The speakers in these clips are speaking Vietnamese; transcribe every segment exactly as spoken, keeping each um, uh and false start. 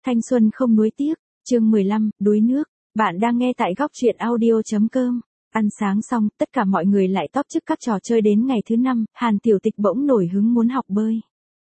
Thanh xuân không nuối tiếc, chương mười lăm, đuối nước. Bạn đang nghe tại góc truyện audio chấm com. Ăn sáng xong, tất cả mọi người lại tóp chức các trò chơi đến ngày thứ năm, Hàn Tiểu Tịch bỗng nổi hứng muốn học bơi.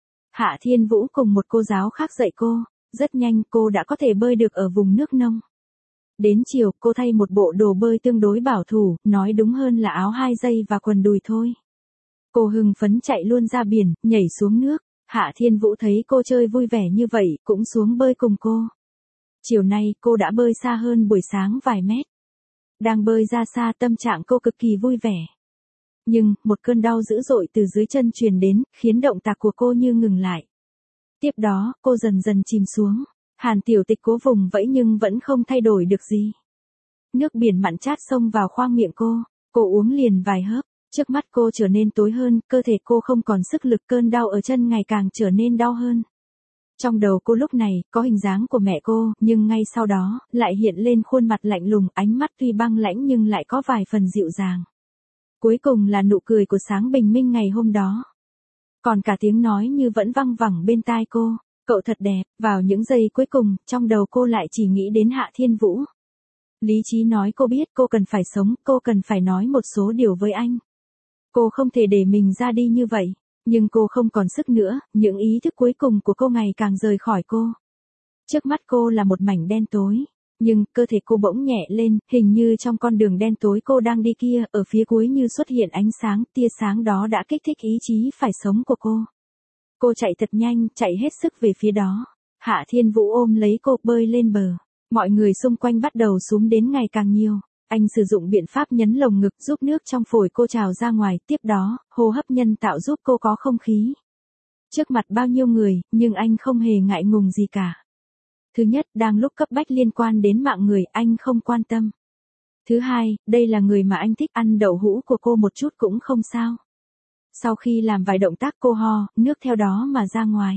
Hạ Thiên Vũ cùng một cô giáo khác dạy cô, rất nhanh cô đã có thể bơi được ở vùng nước nông. Đến chiều, cô thay một bộ đồ bơi tương đối bảo thủ, nói đúng hơn là áo hai dây và quần đùi thôi. Cô hưng phấn chạy luôn ra biển, nhảy xuống nước. Hạ Thiên Vũ thấy cô chơi vui vẻ như vậy, cũng xuống bơi cùng cô. Chiều nay, cô đã bơi xa hơn buổi sáng vài mét. Đang bơi ra xa, tâm trạng cô cực kỳ vui vẻ. Nhưng, một cơn đau dữ dội từ dưới chân truyền đến, khiến động tác của cô như ngừng lại. Tiếp đó, cô dần dần chìm xuống. Hàn Tiểu Tịch cố vùng vẫy nhưng vẫn không thay đổi được gì. Nước biển mặn chát xông vào khoang miệng cô, cô uống liền vài hớp. Trước mắt cô trở nên tối hơn, cơ thể cô không còn sức lực, cơn đau ở chân ngày càng trở nên đau hơn. Trong đầu cô lúc này, có hình dáng của mẹ cô, nhưng ngay sau đó, lại hiện lên khuôn mặt lạnh lùng, ánh mắt tuy băng lãnh nhưng lại có vài phần dịu dàng. Cuối cùng là nụ cười của sáng bình minh ngày hôm đó. Còn cả tiếng nói như vẫn văng vẳng bên tai cô, cậu thật đẹp. Vào những giây cuối cùng, trong đầu cô lại chỉ nghĩ đến Hạ Thiên Vũ. Lý trí nói cô biết cô cần phải sống, cô cần phải nói một số điều với anh. Cô không thể để mình ra đi như vậy, nhưng cô không còn sức nữa, những ý thức cuối cùng của cô ngày càng rời khỏi cô. Trước mắt cô là một mảnh đen tối, nhưng cơ thể cô bỗng nhẹ lên, hình như trong con đường đen tối cô đang đi kia, ở phía cuối như xuất hiện ánh sáng, tia sáng đó đã kích thích ý chí phải sống của cô. Cô chạy thật nhanh, chạy hết sức về phía đó. Hạ Thiên Vũ ôm lấy cô bơi lên bờ. Mọi người xung quanh bắt đầu xúm đến ngày càng nhiều. Anh sử dụng biện pháp nhấn lồng ngực giúp nước trong phổi cô trào ra ngoài, tiếp đó, hô hấp nhân tạo giúp cô có không khí. Trước mặt bao nhiêu người, nhưng anh không hề ngại ngùng gì cả. Thứ nhất, đang lúc cấp bách liên quan đến mạng người, anh không quan tâm. Thứ hai, đây là người mà anh thích, ăn đậu hũ của cô một chút cũng không sao. Sau khi làm vài động tác cô ho, nước theo đó mà ra ngoài.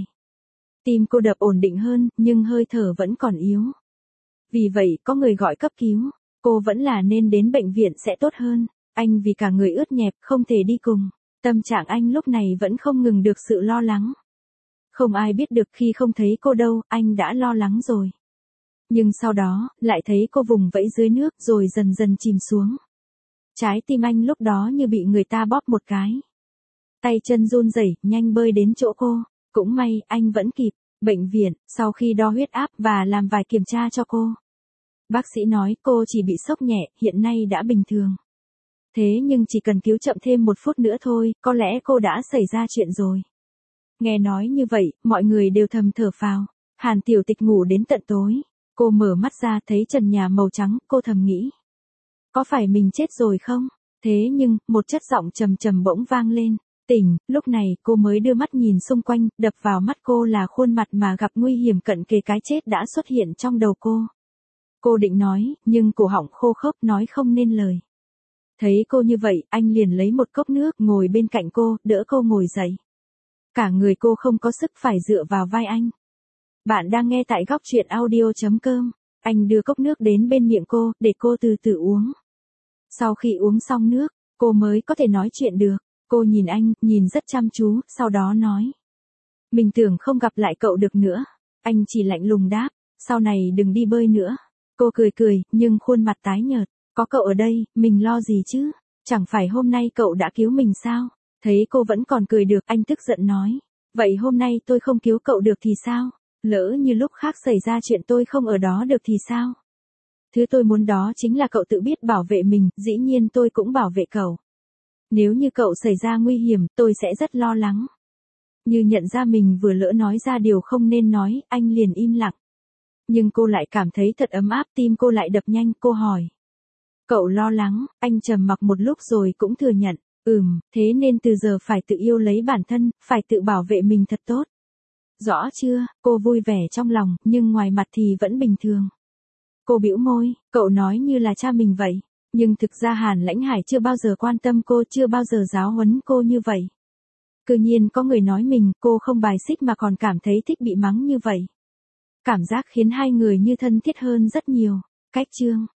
Tim cô đập ổn định hơn, nhưng hơi thở vẫn còn yếu. Vì vậy, có người gọi cấp cứu. Cô vẫn là nên đến bệnh viện sẽ tốt hơn. Anh vì cả người ướt nhẹp, không thể đi cùng. Tâm trạng anh lúc này vẫn không ngừng được sự lo lắng. Không ai biết được khi không thấy cô đâu, anh đã lo lắng rồi. Nhưng sau đó, lại thấy cô vùng vẫy dưới nước rồi dần dần chìm xuống. Trái tim anh lúc đó như bị người ta bóp một cái. Tay chân run rẩy, nhanh bơi đến chỗ cô. Cũng may, anh vẫn kịp. Bệnh viện, sau khi đo huyết áp và làm vài kiểm tra cho cô. Bác sĩ nói cô chỉ bị sốc nhẹ, hiện nay đã bình thường. Thế nhưng chỉ cần cứu chậm thêm một phút nữa thôi, có lẽ cô đã xảy ra chuyện rồi. Nghe nói như vậy, mọi người đều thầm thở phào. Hàn Tiểu Tịch ngủ đến tận tối. Cô mở mắt ra thấy trần nhà màu trắng, cô thầm nghĩ. Có phải mình chết rồi không? Thế nhưng, một chất giọng trầm trầm bỗng vang lên. Tỉnh, lúc này cô mới đưa mắt nhìn xung quanh, đập vào mắt cô là khuôn mặt mà gặp nguy hiểm cận kề cái chết đã xuất hiện trong đầu cô. Cô định nói, nhưng cổ họng khô khốc nói không nên lời. Thấy cô như vậy, anh liền lấy một cốc nước ngồi bên cạnh cô, đỡ cô ngồi dậy. Cả người cô không có sức phải dựa vào vai anh. Bạn đang nghe tại góc truyện audio chấm com. Anh đưa cốc nước đến bên miệng cô, để cô từ từ uống. Sau khi uống xong nước, cô mới có thể nói chuyện được. Cô nhìn anh, nhìn rất chăm chú, sau đó nói. Mình tưởng không gặp lại cậu được nữa. Anh chỉ lạnh lùng đáp, sau này đừng đi bơi nữa. Cô cười cười, nhưng khuôn mặt tái nhợt. Có cậu ở đây, mình lo gì chứ? Chẳng phải hôm nay cậu đã cứu mình sao? Thấy cô vẫn còn cười được, anh tức giận nói. Vậy hôm nay tôi không cứu cậu được thì sao? Lỡ như lúc khác xảy ra chuyện tôi không ở đó được thì sao? Thứ tôi muốn đó chính là cậu tự biết bảo vệ mình, dĩ nhiên tôi cũng bảo vệ cậu. Nếu như cậu xảy ra nguy hiểm, tôi sẽ rất lo lắng. Như nhận ra mình vừa lỡ nói ra điều không nên nói, anh liền im lặng. Nhưng cô lại cảm thấy thật ấm áp, tim cô lại đập nhanh, cô hỏi. Cậu lo lắng, anh trầm mặc một lúc rồi cũng thừa nhận, ừm, thế nên từ giờ phải tự yêu lấy bản thân, phải tự bảo vệ mình thật tốt. Rõ chưa, cô vui vẻ trong lòng, nhưng ngoài mặt thì vẫn bình thường. Cô bĩu môi, cậu nói như là cha mình vậy, nhưng thực ra Hàn Lãnh Hải chưa bao giờ quan tâm cô, chưa bao giờ giáo huấn cô như vậy. Cứ nhiên có người nói mình, cô không bài xích mà còn cảm thấy thích bị mắng như vậy. Cảm giác khiến hai người như thân thiết hơn rất nhiều. Cách chương